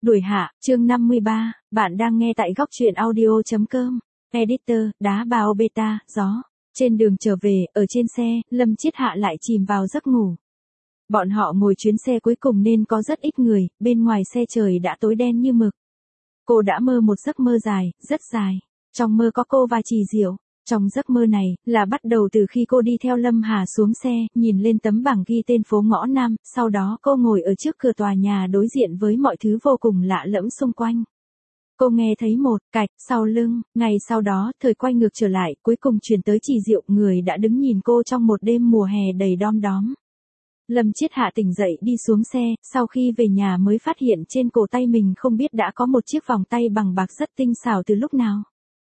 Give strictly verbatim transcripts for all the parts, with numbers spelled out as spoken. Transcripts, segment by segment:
Đuổi hạ, chương năm mươi ba, bạn đang nghe tại góc truyện audio.com. Editor, đá bào beta, gió. Trên đường trở về, ở trên xe, Lâm Chiết Hạ lại chìm vào giấc ngủ. Bọn họ ngồi chuyến xe cuối cùng nên có rất ít người, bên ngoài xe trời đã tối đen như mực. Cô đã mơ một giấc mơ dài, rất dài. Trong mơ có cô và Trì Diệu. Trong giấc mơ này, là bắt đầu từ khi cô đi theo Lâm Hà xuống xe, nhìn lên tấm bảng ghi tên phố ngõ Nam, sau đó cô ngồi ở trước cửa tòa nhà đối diện với mọi thứ vô cùng lạ lẫm xung quanh. Cô nghe thấy một cạch sau lưng, ngày sau đó, thời quay ngược trở lại, cuối cùng chuyển tới Trì Diệu, người đã đứng nhìn cô trong một đêm mùa hè đầy đom đóm. Lâm Chiết Hạ tỉnh dậy đi xuống xe, sau khi về nhà mới phát hiện trên cổ tay mình không biết đã có một chiếc vòng tay bằng bạc rất tinh xảo từ lúc nào.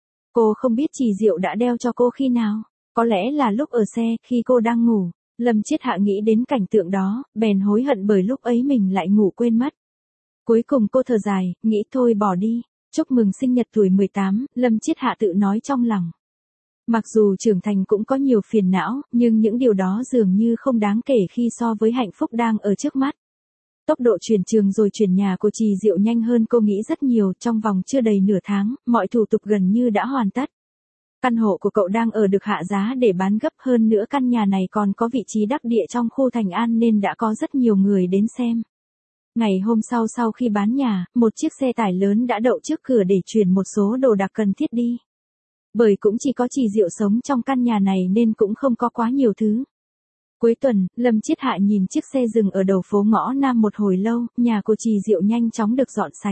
Cô không biết Trì Diệu đã đeo cho cô khi nào, có lẽ là lúc ở xe, khi cô đang ngủ. Lâm Chiết Hạ nghĩ đến cảnh tượng đó, bèn hối hận bởi lúc ấy mình lại ngủ quên mất. Cuối cùng cô thở dài, nghĩ thôi bỏ đi. Chúc mừng sinh nhật tuổi mười tám, Lâm Chiết Hạ tự nói trong lòng. Mặc dù trưởng thành cũng có nhiều phiền não, nhưng những điều đó dường như không đáng kể khi so với hạnh phúc đang ở trước mắt. Tốc độ chuyển trường rồi chuyển nhà của Trì Diệu nhanh hơn cô nghĩ rất nhiều, trong vòng chưa đầy nửa tháng, mọi thủ tục gần như đã hoàn tất. Căn hộ của cậu đang ở được hạ giá để bán gấp, hơn nữa căn nhà này còn có vị trí đắc địa trong khu Thành An nên đã có rất nhiều người đến xem. Ngày hôm sau sau khi bán nhà, một chiếc xe tải lớn đã đậu trước cửa để chuyển một số đồ đạc cần thiết đi. Bởi cũng chỉ có Trì Diệu sống trong căn nhà này nên cũng không có quá nhiều thứ. Cuối tuần, Lâm Chiết Hạ nhìn chiếc xe dừng ở đầu phố ngõ Nam một hồi lâu, nhà của Trì Diệu nhanh chóng được dọn sạch.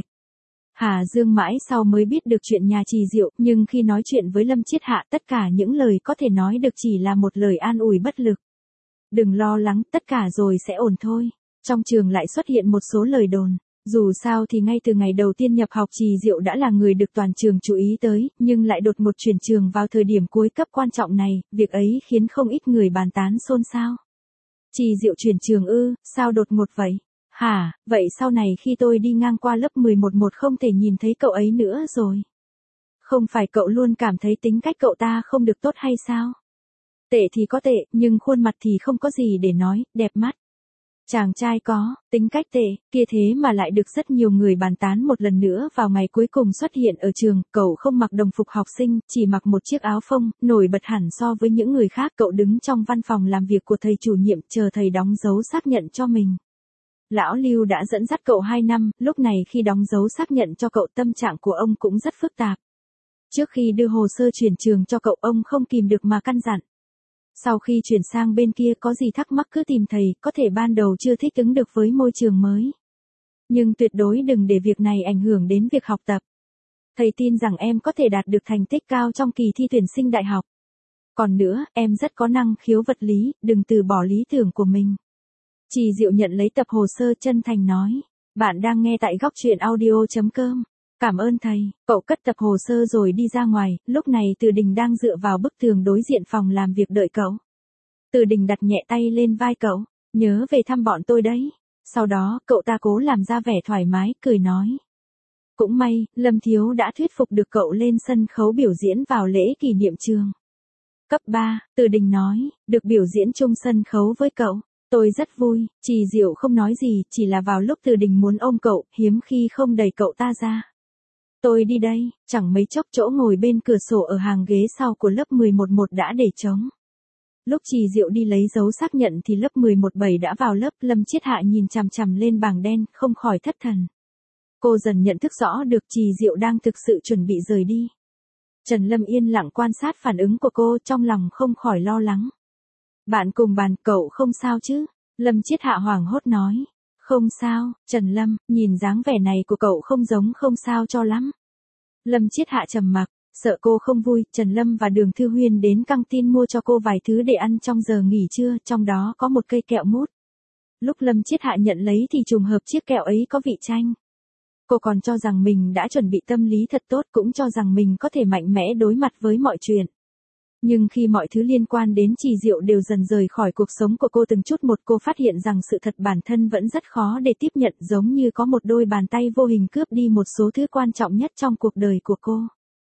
Hà Dương mãi sau mới biết được chuyện nhà Trì Diệu, nhưng khi nói chuyện với Lâm Chiết Hạ tất cả những lời có thể nói được chỉ là một lời an ủi bất lực. Đừng lo lắng, tất cả rồi sẽ ổn thôi. Trong trường lại xuất hiện một số lời đồn. Dù sao thì ngay từ ngày đầu tiên nhập học Trì Diệu đã là người được toàn trường chú ý tới, nhưng lại đột ngột chuyển trường vào thời điểm cuối cấp quan trọng này, việc ấy khiến không ít người bàn tán xôn xao. Trì Diệu chuyển trường ư, sao đột ngột vậy? Hả, vậy sau này khi tôi đi ngang qua lớp mười một một không thể nhìn thấy cậu ấy nữa rồi. Không phải cậu luôn cảm thấy tính cách cậu ta không được tốt hay sao? Tệ thì có tệ, nhưng khuôn mặt thì không có gì để nói, đẹp mắt. Chàng trai có, tính cách tệ, kia thế mà lại được rất nhiều người bàn tán một lần nữa vào ngày cuối cùng xuất hiện ở trường, cậu không mặc đồng phục học sinh, chỉ mặc một chiếc áo phông, nổi bật hẳn so với những người khác. Cậu đứng trong văn phòng làm việc của thầy chủ nhiệm, chờ thầy đóng dấu xác nhận cho mình. Lão Lưu đã dẫn dắt cậu hai năm, lúc này khi đóng dấu xác nhận cho cậu tâm trạng của ông cũng rất phức tạp. Trước khi đưa hồ sơ chuyển trường cho cậu, ông không kìm được mà căn dặn. Sau khi chuyển sang bên kia có gì thắc mắc cứ tìm thầy, có thể ban đầu chưa thích ứng được với môi trường mới. Nhưng tuyệt đối đừng để việc này ảnh hưởng đến việc học tập. Thầy tin rằng em có thể đạt được thành tích cao trong kỳ thi tuyển sinh đại học. Còn nữa, em rất có năng khiếu vật lý, đừng từ bỏ lý tưởng của mình. Trì Diệu nhận lấy tập hồ sơ chân thành nói. Bạn đang nghe tại góc truyện audio.com. Cảm ơn thầy, cậu cất tập hồ sơ rồi đi ra ngoài, lúc này Từ Đình đang dựa vào bức tường đối diện phòng làm việc đợi cậu. Từ Đình đặt nhẹ tay lên vai cậu, nhớ về thăm bọn tôi đấy. Sau đó, cậu ta cố làm ra vẻ thoải mái, cười nói. Cũng may, Lâm Thiếu đã thuyết phục được cậu lên sân khấu biểu diễn vào lễ kỷ niệm trường. Cấp ba, Từ Đình nói, được biểu diễn chung sân khấu với cậu. Tôi rất vui. Trì Diệu không nói gì, chỉ là vào lúc Từ Đình muốn ôm cậu, hiếm khi không đẩy cậu ta ra. Tôi đi đây, chẳng mấy chốc chỗ ngồi bên cửa sổ ở hàng ghế sau của lớp mười một một đã để trống. Lúc Trì Diệu đi lấy dấu xác nhận thì lớp mười một bảy đã vào lớp. Lâm Chiết Hạ nhìn chằm chằm lên bảng đen, không khỏi thất thần. Cô dần nhận thức rõ được Trì Diệu đang thực sự chuẩn bị rời đi. Trần Lâm yên lặng quan sát phản ứng của cô, trong lòng không khỏi lo lắng. Bạn cùng bàn, cậu không sao chứ? Lâm Chiết Hạ hoảng hốt nói. Không sao, Trần Lâm, nhìn dáng vẻ này của cậu không giống không sao cho lắm. Lâm Chiết Hạ trầm mặc, sợ cô không vui, Trần Lâm và Đường Thư Huyên đến căng tin mua cho cô vài thứ để ăn trong giờ nghỉ trưa, trong đó có một cây kẹo mút. Lúc Lâm Chiết Hạ nhận lấy thì trùng hợp chiếc kẹo ấy có vị chanh. Cô còn cho rằng mình đã chuẩn bị tâm lý thật tốt, cũng cho rằng mình có thể mạnh mẽ đối mặt với mọi chuyện. Nhưng khi mọi thứ liên quan đến Trì Diệu đều dần rời khỏi cuộc sống của cô từng chút một, cô phát hiện rằng sự thật bản thân vẫn rất khó để tiếp nhận, giống như có một đôi bàn tay vô hình cướp đi một số thứ quan trọng nhất trong cuộc đời của cô.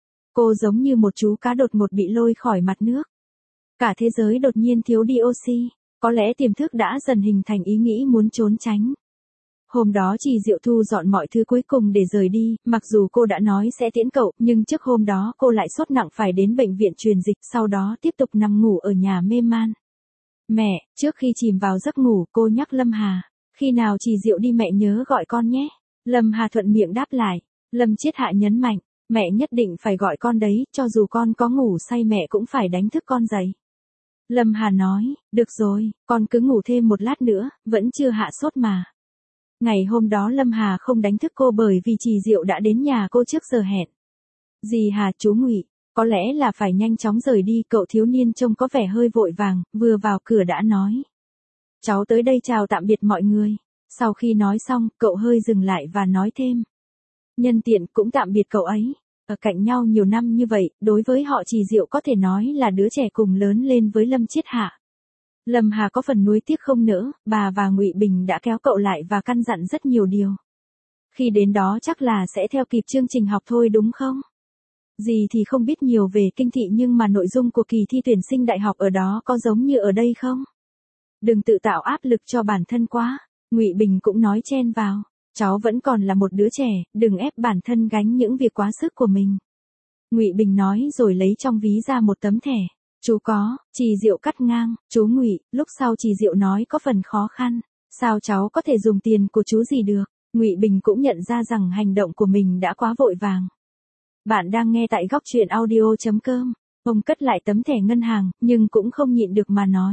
Cô giống như một chú cá đột ngột bị lôi khỏi mặt nước. Cả thế giới đột nhiên thiếu đi oxy, có lẽ tiềm thức đã dần hình thành ý nghĩ muốn trốn tránh. Hôm đó Trì Diệu thu dọn mọi thứ cuối cùng để rời đi, mặc dù cô đã nói sẽ tiễn cậu, nhưng trước hôm đó cô lại sốt nặng phải đến bệnh viện truyền dịch, sau đó tiếp tục nằm ngủ ở nhà mê man. Mẹ, trước khi chìm vào giấc ngủ, cô nhắc Lâm Hà, khi nào Trì Diệu đi mẹ nhớ gọi con nhé. Lâm Hà thuận miệng đáp lại. Lâm Chiết Hạ nhấn mạnh, mẹ nhất định phải gọi con đấy, cho dù con có ngủ say mẹ cũng phải đánh thức con dậy. Lâm Hà nói, được rồi, con cứ ngủ thêm một lát nữa, vẫn chưa hạ sốt mà. Ngày hôm đó Lâm Hà không đánh thức cô bởi vì Trì Diệu đã đến nhà cô trước giờ hẹn. Dì Hà, chú Ngụy, có lẽ là phải nhanh chóng rời đi, cậu thiếu niên trông có vẻ hơi vội vàng, vừa vào cửa đã nói. Cháu tới đây chào tạm biệt mọi người. Sau khi nói xong, cậu hơi dừng lại và nói thêm. Nhân tiện cũng tạm biệt cậu ấy. Ở cạnh nhau nhiều năm như vậy, đối với họ Trì Diệu có thể nói là đứa trẻ cùng lớn lên với Lâm Chiết Hạ. Lâm Hà có phần nuối tiếc không nỡ, bà và Ngụy Bình đã kéo cậu lại và căn dặn rất nhiều điều. Khi đến đó chắc là sẽ theo kịp chương trình học thôi đúng không? Dì thì không biết nhiều về kinh thị nhưng mà nội dung của kỳ thi tuyển sinh đại học ở đó có giống như ở đây không? Đừng tự tạo áp lực cho bản thân quá. Ngụy Bình cũng nói chen vào. Cháu vẫn còn là một đứa trẻ, đừng ép bản thân gánh những việc quá sức của mình. Ngụy Bình nói rồi lấy trong ví ra một tấm thẻ. Chú có, Trì Diệu cắt ngang, chú Ngụy, lúc sau Trì Diệu nói có phần khó khăn. Sao cháu có thể dùng tiền của chú gì được? Ngụy Bình cũng nhận ra rằng hành động của mình đã quá vội vàng. Bạn đang nghe tại góc truyện audio chấm com. Ông cất lại tấm thẻ ngân hàng, nhưng cũng không nhịn được mà nói.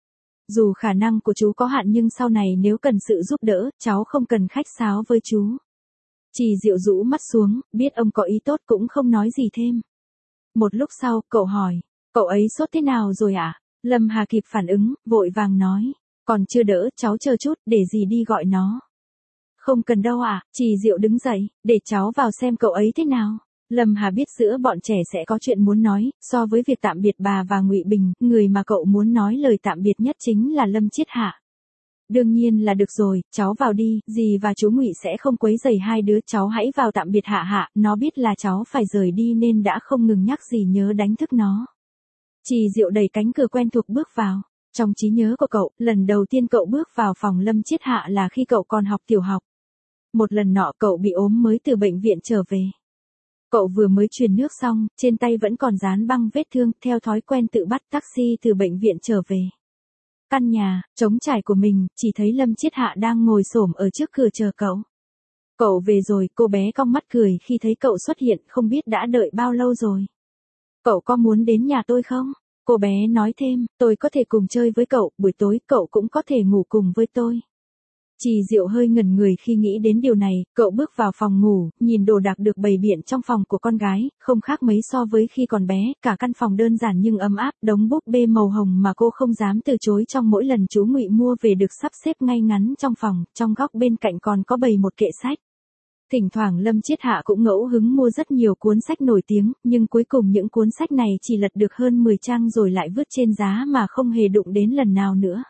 Dù khả năng của chú có hạn nhưng sau này nếu cần sự giúp đỡ, cháu không cần khách sáo với chú. Trì Diệu rũ mắt xuống, biết ông có ý tốt cũng không nói gì thêm. Một lúc sau, cậu hỏi, cậu ấy sốt thế nào rồi ạ? À? Lâm Hà kịp phản ứng, vội vàng nói, còn chưa đỡ, cháu chờ chút, để dì đi gọi nó. Không cần đâu ạ, à? Trì Diệu đứng dậy, để cháu vào xem cậu ấy thế nào. Lâm Hà biết giữa bọn trẻ sẽ có chuyện muốn nói, so với việc tạm biệt bà và Ngụy Bình, người mà cậu muốn nói lời tạm biệt nhất chính là Lâm Chiết Hạ. Đương nhiên là được rồi, cháu vào đi, dì và chú Ngụy sẽ không quấy rầy hai đứa, cháu hãy vào tạm biệt Hạ Hạ, nó biết là cháu phải rời đi nên đã không ngừng nhắc dì nhớ đánh thức nó. Trì Diệu đẩy cánh cửa quen thuộc bước vào. Trong trí nhớ của cậu, lần đầu tiên cậu bước vào phòng Lâm Chiết Hạ là khi cậu còn học tiểu học. Một lần nọ cậu bị ốm mới từ bệnh viện trở về. Cậu vừa mới truyền nước xong, trên tay vẫn còn dán băng vết thương, theo thói quen tự bắt taxi từ bệnh viện trở về. Căn nhà, trống trải của mình, chỉ thấy Lâm Chiết Hạ đang ngồi xổm ở trước cửa chờ cậu. Cậu về rồi, cô bé cong mắt cười khi thấy cậu xuất hiện, không biết đã đợi bao lâu rồi. Cậu có muốn đến nhà tôi không? Cô bé nói thêm, tôi có thể cùng chơi với cậu, buổi tối cậu cũng có thể ngủ cùng với tôi. Trì Diệu hơi ngẩn người khi nghĩ đến điều này, cậu bước vào phòng ngủ, nhìn đồ đạc được bày biện trong phòng của con gái, không khác mấy so với khi còn bé, cả căn phòng đơn giản nhưng ấm áp, đống búp bê màu hồng mà cô không dám từ chối trong mỗi lần chú Ngụy mua về được sắp xếp ngay ngắn trong phòng, trong góc bên cạnh còn có bày một kệ sách. Thỉnh thoảng Lâm Chiết Hạ cũng ngẫu hứng mua rất nhiều cuốn sách nổi tiếng, nhưng cuối cùng những cuốn sách này chỉ lật được hơn mười trang rồi lại vứt trên giá mà không hề đụng đến lần nào nữa.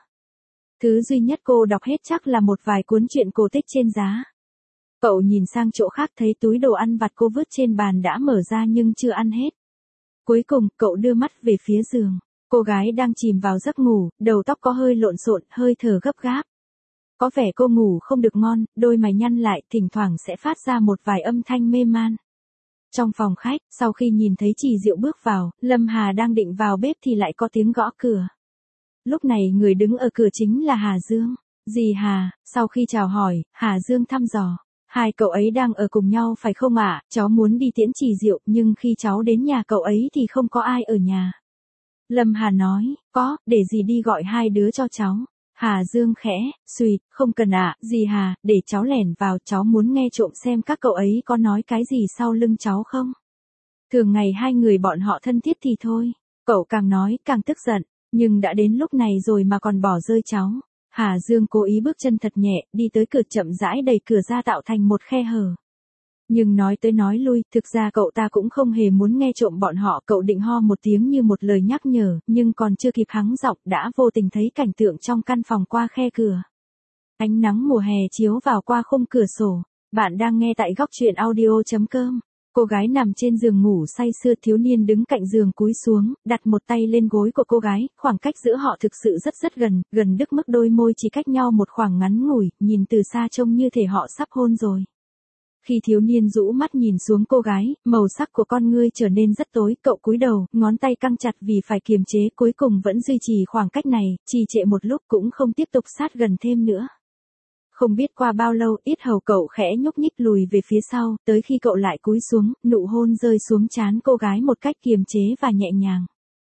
Thứ duy nhất cô đọc hết chắc là một vài cuốn truyện cổ tích trên giá. Cậu nhìn sang chỗ khác thấy túi đồ ăn vặt cô vứt trên bàn đã mở ra nhưng chưa ăn hết. Cuối cùng, cậu đưa mắt về phía giường. Cô gái đang chìm vào giấc ngủ, đầu tóc có hơi lộn xộn, hơi thở gấp gáp. Có vẻ cô ngủ không được ngon, đôi mày nhăn lại, thỉnh thoảng sẽ phát ra một vài âm thanh mê man. Trong phòng khách, sau khi nhìn thấy Trì Diệu bước vào, Lâm Hà đang định vào bếp thì lại có tiếng gõ cửa. Lúc này người đứng ở cửa chính là Hà Dương. Dì Hà, sau khi chào hỏi, Hà Dương thăm dò. Hai cậu ấy đang ở cùng nhau phải không ạ? À? Cháu muốn đi tiễn Trì Diệu, nhưng khi cháu đến nhà cậu ấy thì không có ai ở nhà. Lâm Hà nói, có, để dì đi gọi hai đứa cho cháu. Hà Dương khẽ, suýt, không cần ạ, à, dì Hà, để cháu lẻn vào, cháu muốn nghe trộm xem các cậu ấy có nói cái gì sau lưng cháu không. Thường ngày hai người bọn họ thân thiết thì thôi. Cậu càng nói càng tức giận. Nhưng đã đến lúc này rồi mà còn bỏ rơi cháu. Hà Dương cố ý bước chân thật nhẹ, đi tới cửa chậm rãi đẩy cửa ra tạo thành một khe hở. Nhưng nói tới nói lui, thực ra cậu ta cũng không hề muốn nghe trộm bọn họ. Cậu định ho một tiếng như một lời nhắc nhở, nhưng còn chưa kịp hắng giọng đã vô tình thấy cảnh tượng trong căn phòng qua khe cửa. Ánh nắng mùa hè chiếu vào qua khung cửa sổ. Bạn đang nghe tại góc truyện audio chấm com. Cô gái nằm trên giường ngủ say sưa, thiếu niên đứng cạnh giường cúi xuống, đặt một tay lên gối của cô gái, khoảng cách giữa họ thực sự rất rất gần, gần đến mức đôi môi chỉ cách nhau một khoảng ngắn ngủi, nhìn từ xa trông như thể họ sắp hôn rồi. Khi thiếu niên rũ mắt nhìn xuống cô gái, màu sắc của con ngươi trở nên rất tối, cậu cúi đầu, ngón tay căng chặt vì phải kiềm chế, cuối cùng vẫn duy trì khoảng cách này, trì trệ một lúc cũng không tiếp tục sát gần thêm nữa. Không biết qua bao lâu, yết hầu cậu khẽ nhúc nhích lùi về phía sau, tới khi cậu lại cúi xuống, nụ hôn rơi xuống trán cô gái một cách kiềm chế và nhẹ nhàng.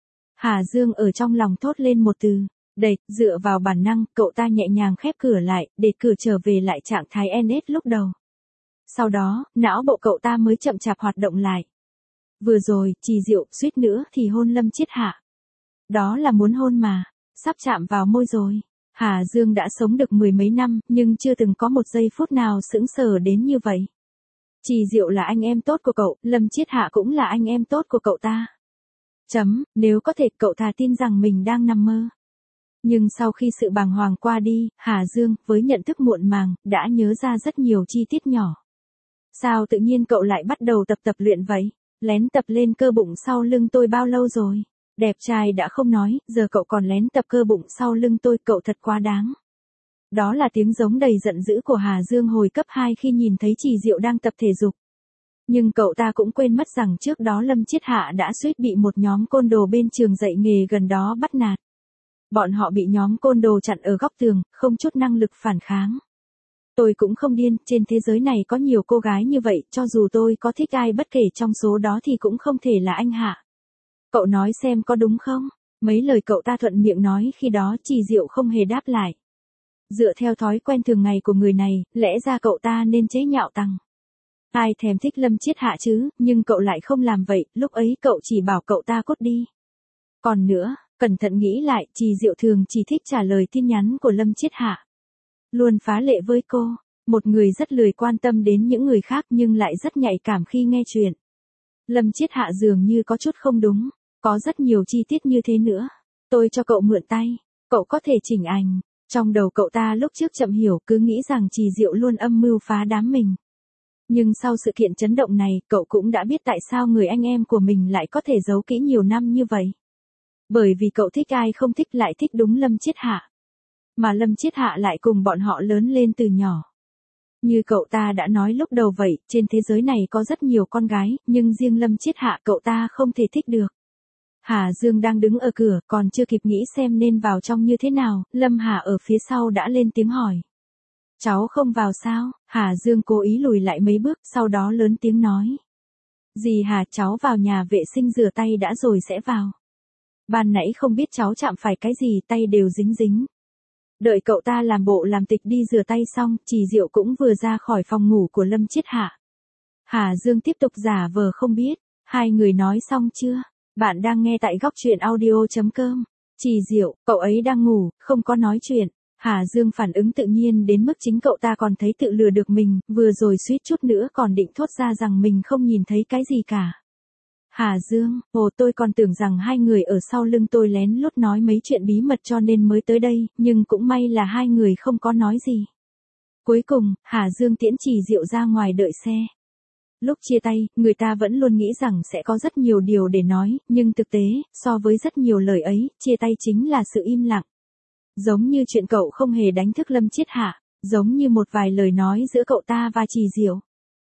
Hà Dương ở trong lòng thốt lên một từ, đẩy, dựa vào bản năng, cậu ta nhẹ nhàng khép cửa lại, để cửa trở về lại trạng thái en ét lúc đầu. Sau đó, não bộ cậu ta mới chậm chạp hoạt động lại. Vừa rồi, Trì Diệu, suýt nữa thì hôn Lâm Chiết Hạ. Đó là muốn hôn mà, sắp chạm vào môi rồi. Hà Dương đã sống được mười mấy năm, nhưng chưa từng có một giây phút nào sững sờ đến như vậy. Trì Diệu là anh em tốt của cậu, Lâm Chiết Hạ cũng là anh em tốt của cậu ta. Chấm, nếu có thể cậu thà tin rằng mình đang nằm mơ. Nhưng sau khi sự bàng hoàng qua đi, Hà Dương, với nhận thức muộn màng, đã nhớ ra rất nhiều chi tiết nhỏ. Sao tự nhiên cậu lại bắt đầu tập tập luyện vậy? Lén tập lên cơ bụng sau lưng tôi bao lâu rồi? Đẹp trai đã không nói, giờ cậu còn lén tập cơ bụng sau lưng tôi, cậu thật quá đáng. Đó là tiếng giống đầy giận dữ của Hà Dương hồi cấp hai khi nhìn thấy Trì Diệu đang tập thể dục. Nhưng cậu ta cũng quên mất rằng trước đó Lâm Chiết Hạ đã suýt bị một nhóm côn đồ bên trường dạy nghề gần đó bắt nạt. Bọn họ bị nhóm côn đồ chặn ở góc tường, không chút năng lực phản kháng. Tôi cũng không điên, trên thế giới này có nhiều cô gái như vậy, cho dù tôi có thích ai bất kể trong số đó thì cũng không thể là anh Hạ. Cậu nói xem có đúng không? Mấy lời cậu ta thuận miệng nói khi đó Trì Diệu không hề đáp lại. Dựa theo thói quen thường ngày của người này, lẽ ra cậu ta nên chế nhạo tăng. Ai thèm thích Lâm Chiết Hạ chứ, nhưng cậu lại không làm vậy, lúc ấy cậu chỉ bảo cậu ta cút đi. Còn nữa, cẩn thận nghĩ lại, Trì Diệu thường chỉ thích trả lời tin nhắn của Lâm Chiết Hạ. Luôn phá lệ với cô, một người rất lười quan tâm đến những người khác nhưng lại rất nhạy cảm khi nghe chuyện. Lâm Chiết Hạ dường như có chút không đúng, có rất nhiều chi tiết như thế nữa. Tôi cho cậu mượn tay, cậu có thể chỉnh ảnh. Trong đầu cậu ta lúc trước chậm hiểu, cứ nghĩ rằng Trì Diệu luôn âm mưu phá đám mình. Nhưng sau sự kiện chấn động này, cậu cũng đã biết tại sao người anh em của mình lại có thể giấu kỹ nhiều năm như vậy. Bởi vì cậu thích ai không thích lại thích đúng Lâm Chiết Hạ. Mà Lâm Chiết Hạ lại cùng bọn họ lớn lên từ nhỏ. Như cậu ta đã nói lúc đầu vậy, trên thế giới này có rất nhiều con gái, nhưng riêng Lâm Chiết Hạ cậu ta không thể thích được. Hà Dương đang đứng ở cửa, còn chưa kịp nghĩ xem nên vào trong như thế nào, Lâm Hà ở phía sau đã lên tiếng hỏi. Cháu không vào sao? Hà Dương cố ý lùi lại mấy bước, sau đó lớn tiếng nói. Dì Hà, cháu vào nhà vệ sinh rửa tay đã rồi sẽ vào. Ban nãy không biết cháu chạm phải cái gì, tay đều dính dính. Đợi cậu ta làm bộ làm tịch đi rửa tay xong, Trì Diệu cũng vừa ra khỏi phòng ngủ của Lâm Chiết Hạ. Hà Dương tiếp tục giả vờ không biết. Hai người nói xong chưa? Bạn đang nghe tại góc truyện audio chấm com. Trì Diệu, cậu ấy đang ngủ, không có nói chuyện. Hà Dương phản ứng tự nhiên đến mức chính cậu ta còn thấy tự lừa được mình, vừa rồi suýt chút nữa còn định thốt ra rằng mình không nhìn thấy cái gì cả. Hà Dương, ồ tôi còn tưởng rằng hai người ở sau lưng tôi lén lút nói mấy chuyện bí mật cho nên mới tới đây, nhưng cũng may là hai người không có nói gì. Cuối cùng, Hà Dương tiễn Trì Diệu ra ngoài đợi xe. Lúc chia tay, người ta vẫn luôn nghĩ rằng sẽ có rất nhiều điều để nói, nhưng thực tế, so với rất nhiều lời ấy, chia tay chính là sự im lặng. Giống như chuyện cậu không hề đánh thức Lâm Chiết Hạ, giống như một vài lời nói giữa cậu ta và Trì Diệu.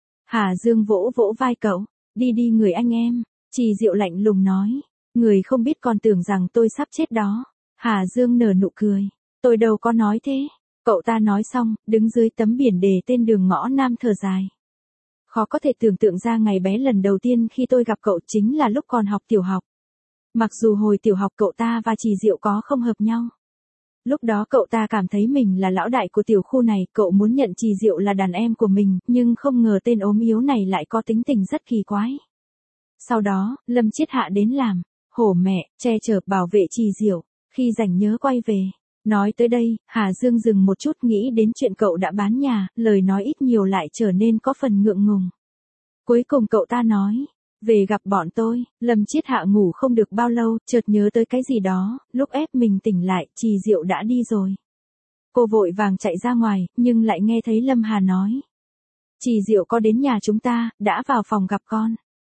Hà Dương vỗ vỗ vai cậu, đi đi người anh em. Trì Diệu lạnh lùng nói, người không biết còn tưởng rằng tôi sắp chết đó. Hà Dương nở nụ cười, tôi đâu có nói thế. Cậu ta nói xong, đứng dưới tấm biển đề tên đường ngõ Nam thở dài. Khó có thể tưởng tượng ra ngày bé lần đầu tiên khi tôi gặp cậu chính là lúc còn học tiểu học. Mặc dù hồi tiểu học cậu ta và Trì Diệu có không hợp nhau. Lúc đó cậu ta cảm thấy mình là lão đại của tiểu khu này, cậu muốn nhận Trì Diệu là đàn em của mình, nhưng không ngờ tên ốm yếu này lại có tính tình rất kỳ quái. Sau đó, Lâm Chiết Hạ đến làm, hổ mẹ, che chở bảo vệ Trì Diệu, khi rảnh nhớ quay về. Nói tới đây, Hà Dương dừng một chút nghĩ đến chuyện cậu đã bán nhà, lời nói ít nhiều lại trở nên có phần ngượng ngùng. Cuối cùng cậu ta nói, về gặp bọn tôi. Lâm Chiết Hạ ngủ không được bao lâu, chợt nhớ tới cái gì đó, lúc ép mình tỉnh lại, Trì Diệu đã đi rồi. Cô vội vàng chạy ra ngoài, nhưng lại nghe thấy Lâm Hà nói. Chị Diệu có đến nhà chúng ta, đã vào phòng gặp con.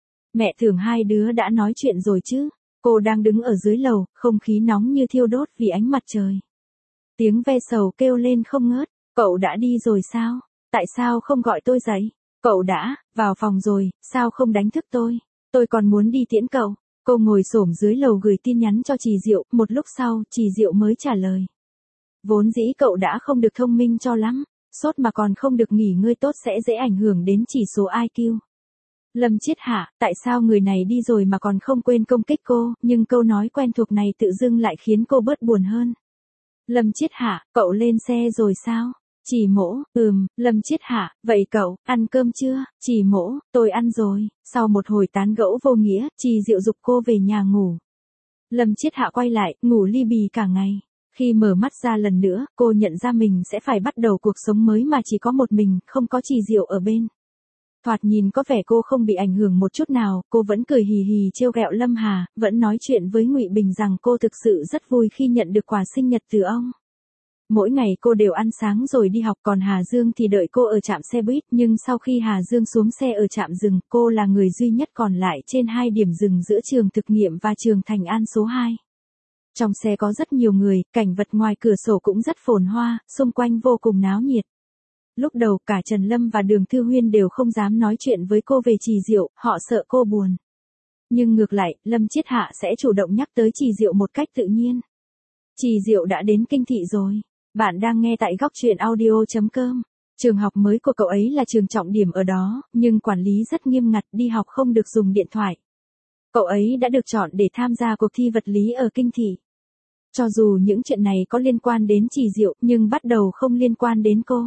Mẹ tưởng hai đứa đã nói chuyện rồi chứ. Cô đang đứng ở dưới lầu, không khí nóng như thiêu đốt vì ánh mặt trời. Tiếng ve sầu kêu lên không ngớt. Cậu đã đi rồi sao? Tại sao không gọi tôi dậy? Cậu đã vào phòng rồi, sao không đánh thức tôi? Tôi còn muốn đi tiễn cậu. Cô ngồi xổm dưới lầu gửi tin nhắn cho chị Diệu, một lúc sau, chị Diệu mới trả lời. Vốn dĩ cậu đã không được thông minh cho lắm, sốt mà còn không được nghỉ ngơi tốt sẽ dễ ảnh hưởng đến chỉ số i kiu. Lâm Chiết Hạ, tại sao người này đi rồi mà còn không quên công kích cô, nhưng câu nói quen thuộc này tự dưng lại khiến cô bớt buồn hơn. Lâm Chiết Hạ, cậu lên xe rồi sao? Chỉ Mỗ, ừm, Lâm Chiết Hạ, vậy cậu, ăn cơm chưa? Chỉ Mỗ, tôi ăn rồi. Sau một hồi tán gẫu vô nghĩa, Trì Diệu giục cô về nhà ngủ. Lâm Chiết Hạ quay lại, ngủ li bì cả ngày. Khi mở mắt ra lần nữa, cô nhận ra mình sẽ phải bắt đầu cuộc sống mới mà chỉ có một mình, không có Trì Diệu ở bên. Thoạt nhìn có vẻ cô không bị ảnh hưởng một chút nào, cô vẫn cười hì hì trêu ghẹo Lâm Hà, vẫn nói chuyện với Ngụy Bình rằng cô thực sự rất vui khi nhận được quà sinh nhật từ ông. Mỗi ngày cô đều ăn sáng rồi đi học, còn Hà Dương thì đợi cô ở trạm xe buýt, nhưng sau khi Hà Dương xuống xe ở trạm dừng, cô là người duy nhất còn lại trên hai điểm dừng giữa trường thực nghiệm và trường Thành An số hai. Trong xe có rất nhiều người, cảnh vật ngoài cửa sổ cũng rất phồn hoa, xung quanh vô cùng náo nhiệt. Lúc đầu cả Trần Lâm và Đường Thư Huyên đều không dám nói chuyện với cô về Trì Diệu, họ sợ cô buồn. Nhưng ngược lại, Lâm Chiết Hạ sẽ chủ động nhắc tới Trì Diệu một cách tự nhiên. Trì Diệu đã đến Kinh Thị rồi. Bạn đang nghe tại góc truyện audio chấm com. Trường học mới của cậu ấy là trường trọng điểm ở đó, nhưng quản lý rất nghiêm ngặt, đi học không được dùng điện thoại. Cậu ấy đã được chọn để tham gia cuộc thi vật lý ở Kinh Thị. Cho dù những chuyện này có liên quan đến Trì Diệu, nhưng bắt đầu không liên quan đến cô.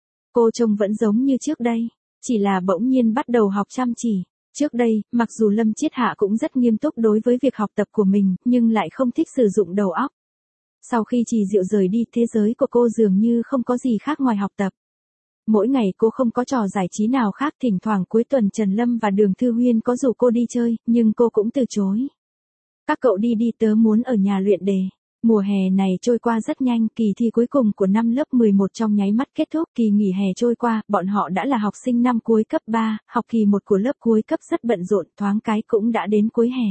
Cô trông vẫn giống như trước đây, chỉ là bỗng nhiên bắt đầu học chăm chỉ. Trước đây, mặc dù Lâm Chiết Hạ cũng rất nghiêm túc đối với việc học tập của mình, nhưng lại không thích sử dụng đầu óc. Sau khi Trì Diệu rời đi, thế giới của cô dường như không có gì khác ngoài học tập. Mỗi ngày cô không có trò giải trí nào khác, thỉnh thoảng cuối tuần Trần Lâm và Đường Thư Huyên có rủ cô đi chơi, nhưng cô cũng từ chối. Các cậu đi đi, tớ muốn ở nhà luyện đề. Mùa hè này trôi qua rất nhanh, kỳ thi cuối cùng của năm lớp mười một trong nháy mắt kết thúc, kỳ nghỉ hè trôi qua, bọn họ đã là học sinh năm cuối cấp ba, học kỳ một của lớp cuối cấp rất bận rộn, thoáng cái cũng đã đến cuối hè.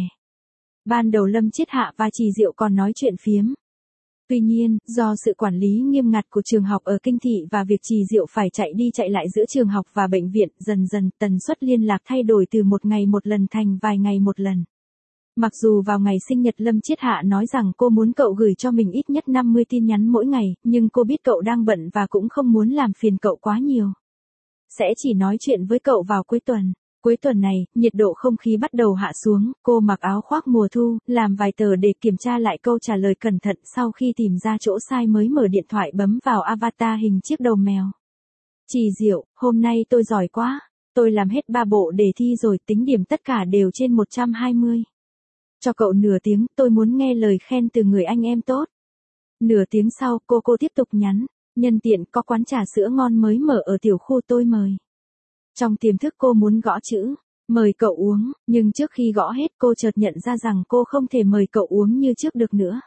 Ban đầu Lâm Chiết Hạ và Trì Diệu còn nói chuyện phiếm. Tuy nhiên, do sự quản lý nghiêm ngặt của trường học ở Kinh Thị và việc Trì Diệu phải chạy đi chạy lại giữa trường học và bệnh viện, dần dần tần suất liên lạc thay đổi từ một ngày một lần thành vài ngày một lần. Mặc dù vào ngày sinh nhật Lâm Chiết Hạ nói rằng cô muốn cậu gửi cho mình ít nhất năm mươi tin nhắn mỗi ngày, nhưng cô biết cậu đang bận và cũng không muốn làm phiền cậu quá nhiều. Sẽ chỉ nói chuyện với cậu vào cuối tuần. Cuối tuần này, nhiệt độ không khí bắt đầu hạ xuống, cô mặc áo khoác mùa thu, làm vài tờ để kiểm tra lại câu trả lời cẩn thận, sau khi tìm ra chỗ sai mới mở điện thoại bấm vào avatar hình chiếc đầu mèo. Trì Diệu, hôm nay tôi giỏi quá, tôi làm hết ba bộ đề thi rồi, tính điểm tất cả đều trên một trăm hai mươi. Cho cậu nửa tiếng, tôi muốn nghe lời khen từ người anh em tốt. Nửa tiếng sau, cô cô tiếp tục nhắn, nhân tiện có quán trà sữa ngon mới mở ở tiểu khu, tôi mời. Trong tiềm thức cô muốn gõ chữ, mời cậu uống, nhưng trước khi gõ hết cô chợt nhận ra rằng cô không thể mời cậu uống như trước được nữa.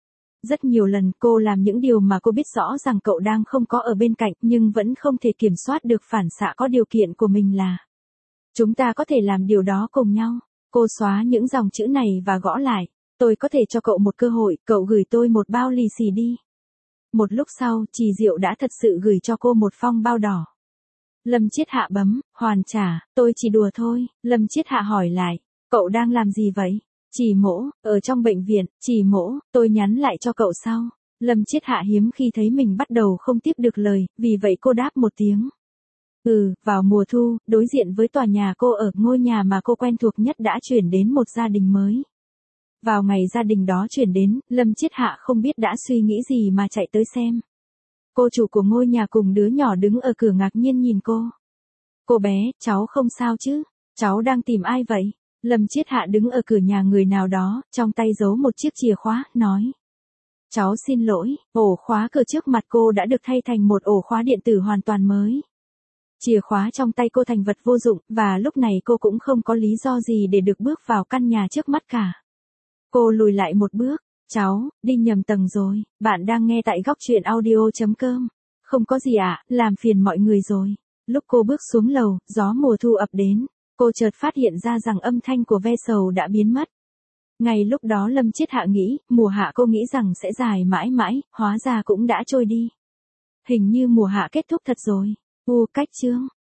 Rất nhiều lần cô làm những điều mà cô biết rõ rằng cậu đang không có ở bên cạnh, nhưng vẫn không thể kiểm soát được phản xạ có điều kiện của mình là chúng ta có thể làm điều đó cùng nhau. Cô xóa những dòng chữ này và gõ lại, tôi có thể cho cậu một cơ hội, cậu gửi tôi một bao lì xì đi. Một lúc sau, Trì Diệu đã thật sự gửi cho cô một phong bao đỏ. Lâm Chiết Hạ bấm, hoàn trả, tôi chỉ đùa thôi. Lâm Chiết Hạ hỏi lại, cậu đang làm gì vậy? Trì Mỗ, ở trong bệnh viện. Trì Mỗ, tôi nhắn lại cho cậu sau. Lâm Chiết Hạ hiếm khi thấy mình bắt đầu không tiếp được lời, vì vậy cô đáp một tiếng. Ừ, vào mùa thu, đối diện với tòa nhà cô ở, ngôi nhà mà cô quen thuộc nhất đã chuyển đến một gia đình mới. Vào ngày gia đình đó chuyển đến, Lâm Chiết Hạ không biết đã suy nghĩ gì mà chạy tới xem. Cô chủ của ngôi nhà cùng đứa nhỏ đứng ở cửa ngạc nhiên nhìn cô. Cô bé, cháu không sao chứ? Cháu đang tìm ai vậy? Lâm Chiết Hạ đứng ở cửa nhà người nào đó, trong tay giấu một chiếc chìa khóa, nói. Cháu xin lỗi, ổ khóa cửa trước mặt cô đã được thay thành một ổ khóa điện tử hoàn toàn mới. Chìa khóa trong tay cô thành vật vô dụng, và lúc này cô cũng không có lý do gì để được bước vào căn nhà trước mắt cả. Cô lùi lại một bước, cháu, đi nhầm tầng rồi, bạn đang nghe tại góc truyện audio chấm com. Không có gì ạ, à, làm phiền mọi người rồi. Lúc cô bước xuống lầu, gió mùa thu ập đến, cô chợt phát hiện ra rằng âm thanh của ve sầu đã biến mất. Ngay lúc đó Lâm Chiết Hạ nghĩ, mùa hạ cô nghĩ rằng sẽ dài mãi mãi, hóa ra cũng đã trôi đi. Hình như mùa hạ kết thúc thật rồi. U cách chương.